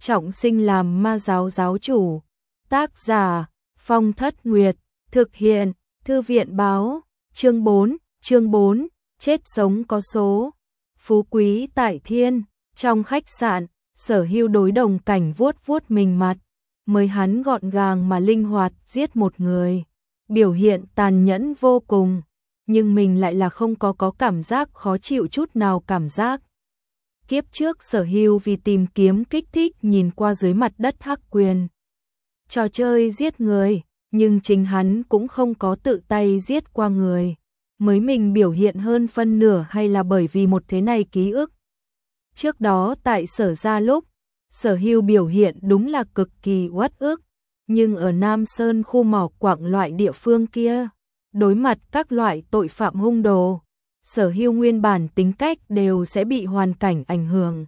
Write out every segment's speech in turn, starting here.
trọng sinh làm ma giáo giáo chủ. Tác giả Phong Thất Nguyệt, thực hiện Thư viện báo. Chương 4, chết sống có số. Phú quý tại thiên, trong khách sạn, Sở Hưu đối Đồng Cảnh vuốt vuốt mình mặt, mới hắn gọn gàng mà linh hoạt giết một người, biểu hiện tàn nhẫn vô cùng, nhưng mình lại là không có cảm giác khó chịu chút nào cảm giác. Kiếp trước Sở Hưu vì tìm kiếm kích thích nhìn qua dưới mặt đất Hắc Quyền trò chơi giết người, nhưng chính hắn cũng không có tự tay giết qua người. Mới mình biểu hiện hơn phân nửa hay là bởi vì một thế này ký ức. Trước đó tại Sở gia lúc, Sở Hưu biểu hiện đúng là cực kỳ uất ức, nhưng ở Nam Sơn khu mỏ quặng loại địa phương kia, đối mặt các loại tội phạm hung đồ, Sở Hưu nguyên bản tính cách đều sẽ bị hoàn cảnh ảnh hưởng.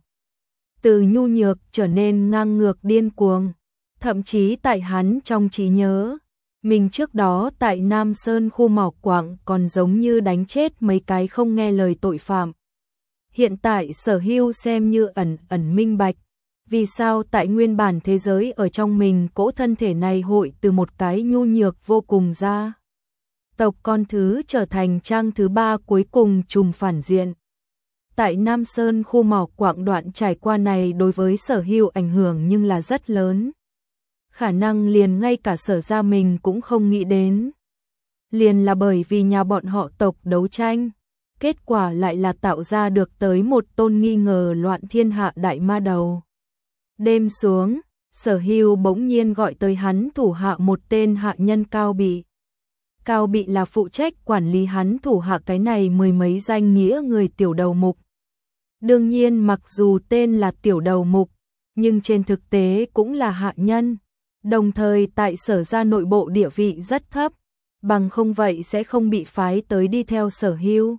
Từ nhu nhược trở nên ngang ngược điên cuồng, thậm chí tại hắn trong trí nhớ, mình trước đó tại Nam Sơn khu mỏ quặng còn giống như đánh chết mấy cái không nghe lời tội phạm. Hiện tại Sở Hưu xem như ẩn minh bạch, vì sao tại nguyên bản thế giới ở trong mình cỗ thân thể này hội từ một cái nhu nhược vô cùng ra tộc con thứ trở thành trang thứ 3 cuối cùng trùm phản diện. Tại Nam Sơn khu mỏ quặng đoạn trải qua này đối với Sở Hưu ảnh hưởng nhưng là rất lớn. Khả năng liền ngay cả Sở gia mình cũng không nghĩ đến. Liền là bởi vì nhà bọn họ tộc đấu tranh, kết quả lại là tạo ra được tới một tôn nghi ngờ loạn thiên hạ đại ma đầu. Đêm xuống, Sở Hưu bỗng nhiên gọi tới hắn thủ hạ một tên hạ nhân Cao Bị. Cao Bị là phụ trách quản lý hắn thủ hạ cái này mười mấy danh nghĩa người tiểu đầu mục. Đương nhiên mặc dù tên là tiểu đầu mục, nhưng trên thực tế cũng là hạ nhân. Đồng thời tại Sở gia nội bộ địa vị rất thấp, bằng không vậy sẽ không bị phái tới đi theo Sở Hưu.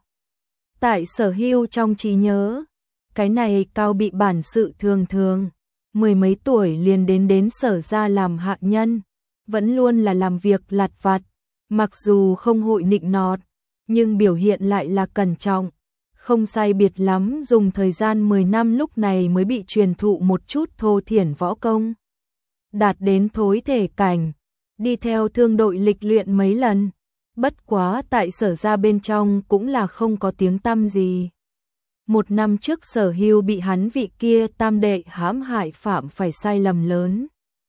Tại Sở Hưu trong trí nhớ, cái này Cao Bị bản sự thường, mười mấy tuổi liền đến Sở gia làm hạ nhân, vẫn luôn là làm việc lặt vặt, mặc dù không hội nịnh nọt, nhưng biểu hiện lại là cẩn trọng, không sai biệt lắm dùng thời gian 10 năm lúc này mới bị truyền thụ một chút thô thiển võ công. Đạt đến thối thể cảnh, đi theo thương đội lịch luyện mấy lần, bất quá tại Sở gia bên trong cũng là không có tiếng tăm gì. Một năm trước Sở Hưu bị hắn vị kia tam đệ hãm hại phạm phải sai lầm lớn,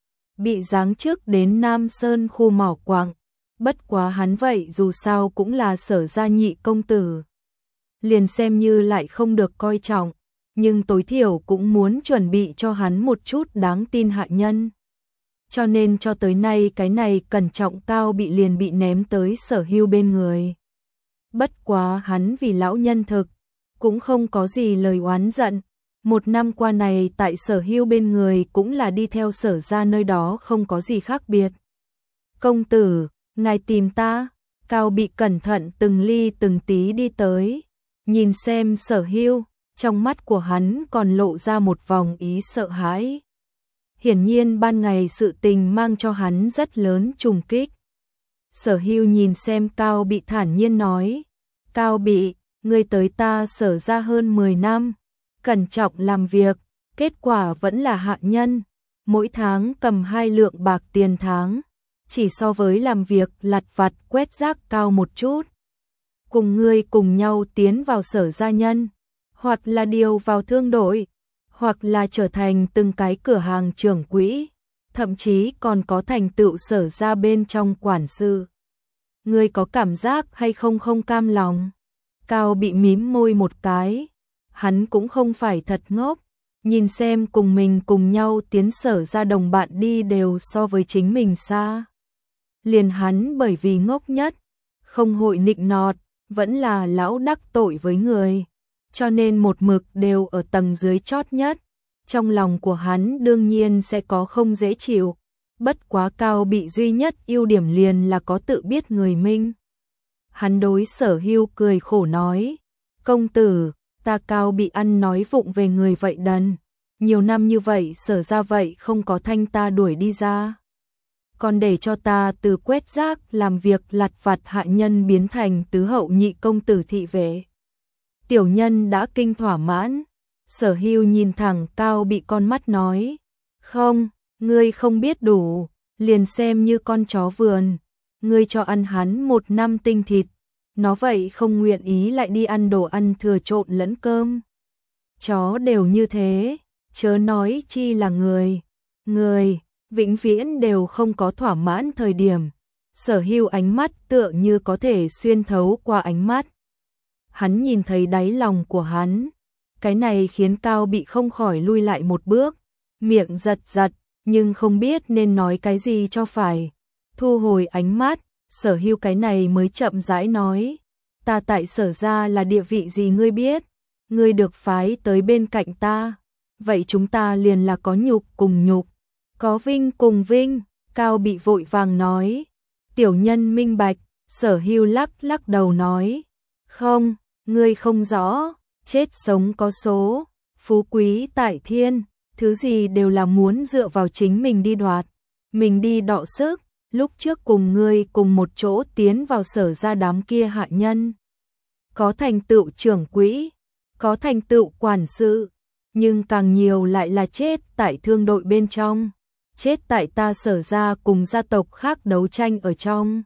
bị giáng chức đến Nam Sơn khu mỏ quặng, bất quá hắn vậy dù sao cũng là Sở gia nhị công tử. Liền xem như lại không được coi trọng, nhưng tối thiểu cũng muốn chuẩn bị cho hắn một chút đáng tin hạ nhân. Cho nên cho tới nay cái này cẩn trọng Cao Bị liền bị ném tới Sở Hưu bên người. Bất quá hắn vì lão nhân thực, cũng không có gì lời oán giận. Một năm qua này tại Sở Hưu bên người cũng là đi theo Sở gia nơi đó không có gì khác biệt. Công tử, ngài tìm ta. Cao Bị cẩn thận từng ly từng tí đi tới, nhìn xem Sở Hưu, trong mắt của hắn còn lộ ra một vòng ý sợ hãi. Hiển nhiên ban ngày sự tình mang cho hắn rất lớn trùng kích. Sở Hưu nhìn xem Cao Bị thản nhiên nói, Cao Bị, ngươi tới ta Sở gia hơn 10 năm, cẩn trọng làm việc, kết quả vẫn là hạ nhân, mỗi tháng cầm 2 lượng bạc tiền tháng, chỉ so với làm việc lặt vặt quét rác cao một chút. Cùng ngươi cùng nhau tiến vào Sở gia nhân, hoặc là điều vào thương đội, hoặc là trở thành từng cái cửa hàng trưởng quỹ, thậm chí còn có thành tựu Sở gia bên trong quản sự. Ngươi có cảm giác hay không cam lòng? Cao Bị mím môi một cái, hắn cũng không phải thật ngốc, nhìn xem cùng mình cùng nhau tiến Sở gia đồng bạn đi đều so với chính mình xa. Liền hắn bởi vì ngốc nhất, không hội nịnh nọt, vẫn là lão đắc tội với người, cho nên một mực đều ở tầng dưới chót nhất. Trong lòng của hắn đương nhiên sẽ có không dễ chịu, bất quá Cao Bị duy nhất ưu điểm liền là có tự biết người minh. Hắn đối Sở Hưu cười khổ nói, công tử, ta Cao Bị ăn nói vụng về người vậy đần, nhiều năm như vậy Sở gia vậy không có thanh ta đuổi đi ra, còn để cho ta từ quét rác làm việc lặt vặt hạ nhân biến thành tứ hậu nhị công tử thị vệ. Tiểu nhân đã kinh thỏa mãn. Sở Hưu nhìn thẳng Cao Bị con mắt nói, Không, ngươi không biết đủ, liền xem như con chó vườn, ngươi cho ăn hắn 1 năm tinh thịt, nó vậy không nguyện ý lại đi ăn đồ ăn thừa trộn lẫn cơm. Chó đều như thế, chớ nói chi là người. Người, vĩnh viễn đều không có thỏa mãn thời điểm. Sở Hưu ánh mắt tựa như có thể xuyên thấu qua ánh mắt. Hắn nhìn thấy đáy lòng của hắn. Cái này khiến Cao Bị không khỏi lui lại một bước, miệng giật giật, nhưng không biết nên nói cái gì cho phải. Thu hồi ánh mắt, Sở Hưu cái này mới chậm rãi nói. Ta tại Sở gia là địa vị gì ngươi biết, ngươi được phái tới bên cạnh ta, vậy chúng ta liền là có nhục cùng nhục, có vinh cùng vinh. Cao Bị vội vàng nói. Tiểu nhân minh bạch. Sở Hưu lắc lắc đầu nói. Không, ngươi không rõ, chết sống có số, phú quý tại thiên, thứ gì đều là muốn dựa vào chính mình đi đoạt, mình đi đọ sức. Lúc trước cùng ngươi cùng một chỗ tiến vào Sở gia đám kia hạ nhân, có thành tựu trưởng quỹ, có thành tựu quản sự, nhưng càng nhiều lại là chết tại thương đội bên trong, chết tại ta Sở gia cùng gia tộc khác đấu tranh ở trong.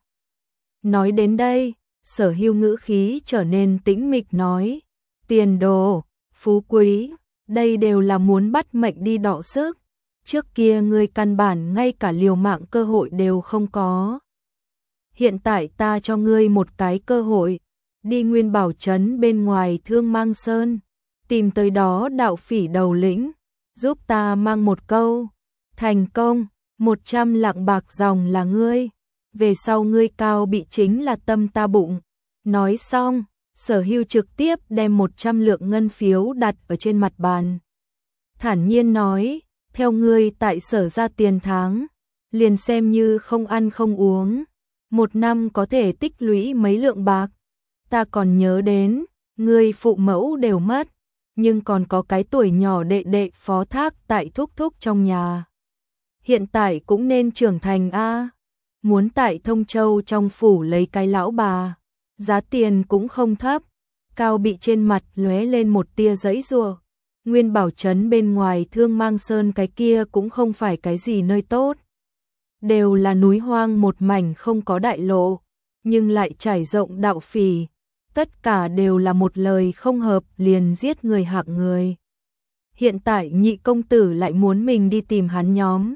Nói đến đây, Sở Hưu ngữ khí trở nên tĩnh mịch nói, tiền đồ, phú quý, đây đều là muốn bắt mệnh đi đọ sức, trước kia ngươi căn bản ngay cả liều mạng cơ hội đều không có. Hiện tại ta cho ngươi một cái cơ hội, đi Nguyên Bảo trấn bên ngoài Thương Mang Sơn, tìm tới đó đạo phỉ đầu lĩnh, giúp ta mang một câu, thành công, 100 lạng bạc dòng là ngươi, về sau ngươi Cao Bị chính là tâm ta bụng. Nói xong, Sở Hưu trực tiếp đem 100 lượng ngân phiếu đặt ở trên mặt bàn. Thản nhiên nói, theo ngươi tại Sở gia tiền tháng, liền xem như không ăn không uống, 1 năm có thể tích lũy mấy lượng bạc. Ta còn nhớ đến, ngươi phụ mẫu đều mất, nhưng còn có cái tuổi nhỏ đệ đệ phó thác tại thúc thúc trong nhà. Hiện tại cũng nên trưởng thành a, muốn tại Thông Châu trong phủ lấy cái lão bà, giá tiền cũng không thấp. Cao Bị trên mặt lóe lên một tia giãy giụa. Nguyên Bảo trấn bên ngoài Thương Mang Sơn cái kia cũng không phải cái gì nơi tốt, đều là núi hoang một mảnh không có đại lộ, nhưng lại trải rộng đạo phỉ, tất cả đều là một lời không hợp liền giết người hạng người. Hiện tại nhị công tử lại muốn mình đi tìm hắn nhóm.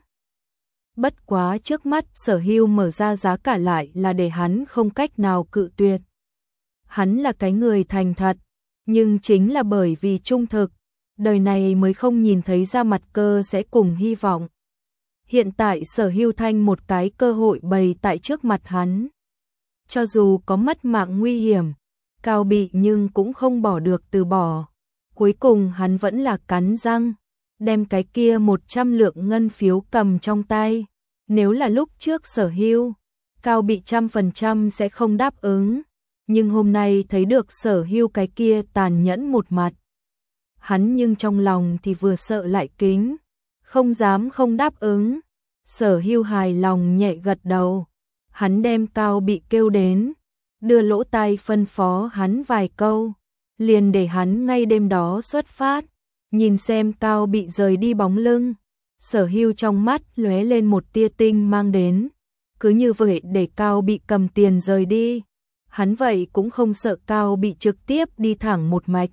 Bất quá trước mắt Sở Hưu mở ra giá cả lại là để hắn không cách nào cự tuyệt. Hắn là cái người thành thật, nhưng chính là bởi vì trung thực, đời này mới không nhìn thấy ra mặt cơ sẽ cùng hy vọng. Hiện tại Sở Hưu thanh một cái cơ hội bày tại trước mặt hắn. Cho dù có mất mạng nguy hiểm, Cao Bị nhưng cũng không bỏ được từ bỏ. Cuối cùng hắn vẫn là cắn răng, đem cái kia 100 lượng ngân phiếu cầm trong tay. Nếu là lúc trước Sở Hưu, Cao Bị 100% sẽ không đáp ứng. Nhưng hôm nay thấy được Sở Hưu cái kia tàn nhẫn một mặt, hắn nhưng trong lòng thì vừa sợ lại kính, không dám không đáp ứng. Sở Hưu hài lòng nhẹ gật đầu, hắn đem Cao Bị kêu đến, đưa lỗ tai phân phó hắn vài câu, liền để hắn ngay đêm đó xuất phát. Nhìn xem Cao Bị rời đi bóng lưng, Sở Hưu trong mắt lóe lên một tia tinh mang đến, cứ như vậy để Cao Bị cầm tiền rời đi. Hắn vậy cũng không sợ Cao Bị trực tiếp đi thẳng một mạch.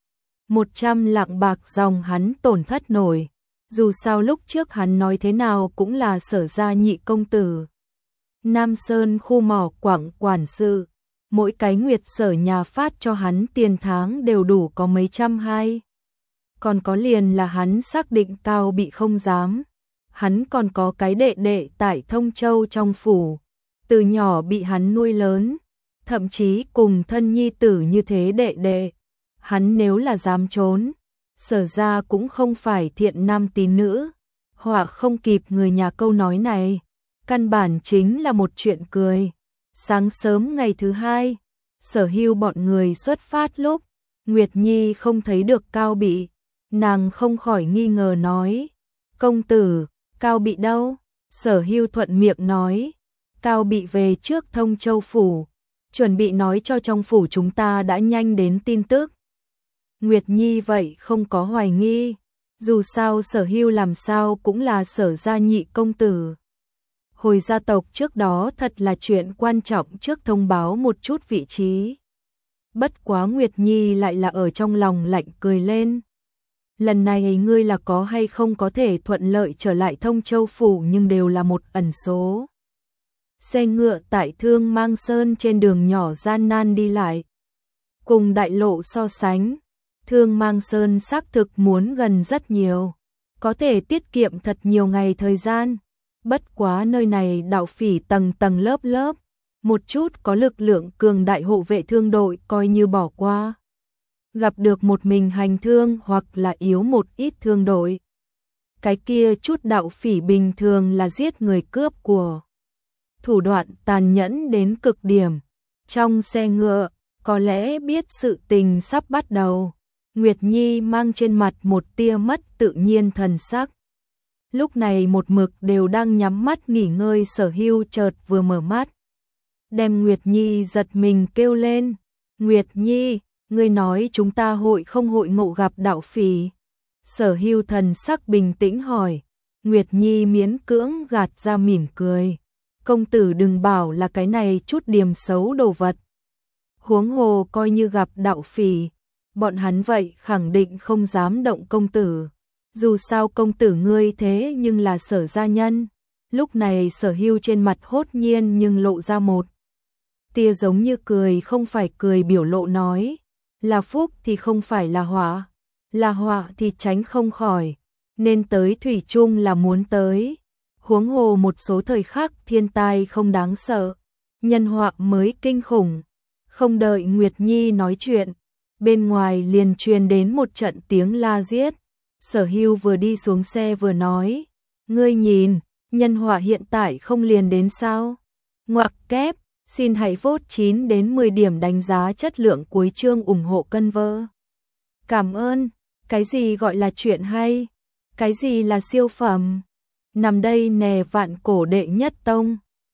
100 lạng bạc dòng hắn tổn thất nổi, dù sao lúc trước hắn nói thế nào cũng là Sở gia nhị công tử. Nam Sơn khu mỏ Quảng quản sự, mỗi cái nguyệt Sở nhà phát cho hắn tiền tháng đều đủ có mấy trăm hai. Còn có liền là hắn xác định Cao Bị không dám. Hắn còn có cái đệ đệ tại Thông Châu trong phủ, từ nhỏ bị hắn nuôi lớn, thậm chí cùng thân nhi tử như thế đệ đệ. Hắn nếu là dám trốn, Sở gia cũng không phải thiện nam tín nữ, họa không kịp người nhà câu nói này, căn bản chính là một chuyện cười. Sáng sớm ngày thứ hai, Sở Hưu bọn người xuất phát lúc, Nguyệt Nhi không thấy được Cao Bị, nàng không khỏi nghi ngờ nói, công tử, Cao Bị đâu? Sở Hưu thuận miệng nói, Cao Bị về trước Thông Châu phủ, chuẩn bị nói cho trong phủ chúng ta đã nhanh đến tin tức. Nguyệt Nhi vậy không có hoài nghi, Dù sao Sở Hưu làm sao cũng là Sở gia nhị công tử. Hồi gia tộc trước đó thật là chuyện quan trọng trước thông báo một chút vị trí. Bất quá Nguyệt Nhi lại là ở trong lòng lạnh cười lên. Lần này ngươi là có hay không có thể thuận lợi trở lại Thông Châu Phủ nhưng đều là một ẩn số. Xe ngựa tại Thương Mang Sơn trên đường nhỏ gian nan đi lại. Cùng đại lộ so sánh, Thương Mang Sơn xác thực muốn gần rất nhiều. Có thể tiết kiệm thật nhiều ngày thời gian. Bất quá nơi này đạo phỉ tầng tầng lớp lớp. Một chút có lực lượng cường đại hộ vệ thương đội coi như bỏ qua. Gặp được một mình hành thương hoặc là yếu một ít thương đội. Cái kia chút đạo phỉ bình thường là giết người cướp của. Thủ đoạn tàn nhẫn đến cực điểm. Trong xe ngựa, có lẽ biết sự tình sắp bắt đầu. Nguyệt Nhi mang trên mặt một tia mất tự nhiên thần sắc. Lúc này một mực đều đang nhắm mắt nghỉ ngơi Sở Hưu chợt vừa mở mắt. Đem Nguyệt Nhi giật mình kêu lên. Nguyệt Nhi, ngươi nói chúng ta hội không hội ngộ gặp đạo phỉ. Sở Hưu thần sắc bình tĩnh hỏi. Nguyệt Nhi miễn cưỡng gạt ra mỉm cười. Công tử đừng bảo là cái này chút điểm xấu đồ vật. Huống hồ coi như gặp đạo phỉ, bọn hắn vậy khẳng định không dám động công tử. Dù sao công tử ngươi thế nhưng là Sở gia nhân. Lúc này Sở Hưu trên mặt hốt nhiên nhưng lộ ra một tia giống như cười không phải cười biểu lộ nói. Là phúc thì không phải là họa thì tránh không khỏi. Nên tới thủy chung là muốn tới. Huống hồ một số thời khắc thiên tai không đáng sợ. Nhân họa mới kinh khủng. Không đợi Nguyệt Nhi nói chuyện. Bên ngoài liền truyền đến một trận tiếng la giết. Sở Hưu vừa đi xuống xe vừa nói. Ngươi nhìn, nhân họa hiện tại không liền đến sao? Ngoặc kép, xin hãy vote 9 đến 10 điểm đánh giá chất lượng cuối chương ủng hộ cân vơ. Cảm ơn, cái gì gọi là chuyện hay? Cái gì là siêu phẩm? Nằm đây nè vạn cổ đệ nhất tông.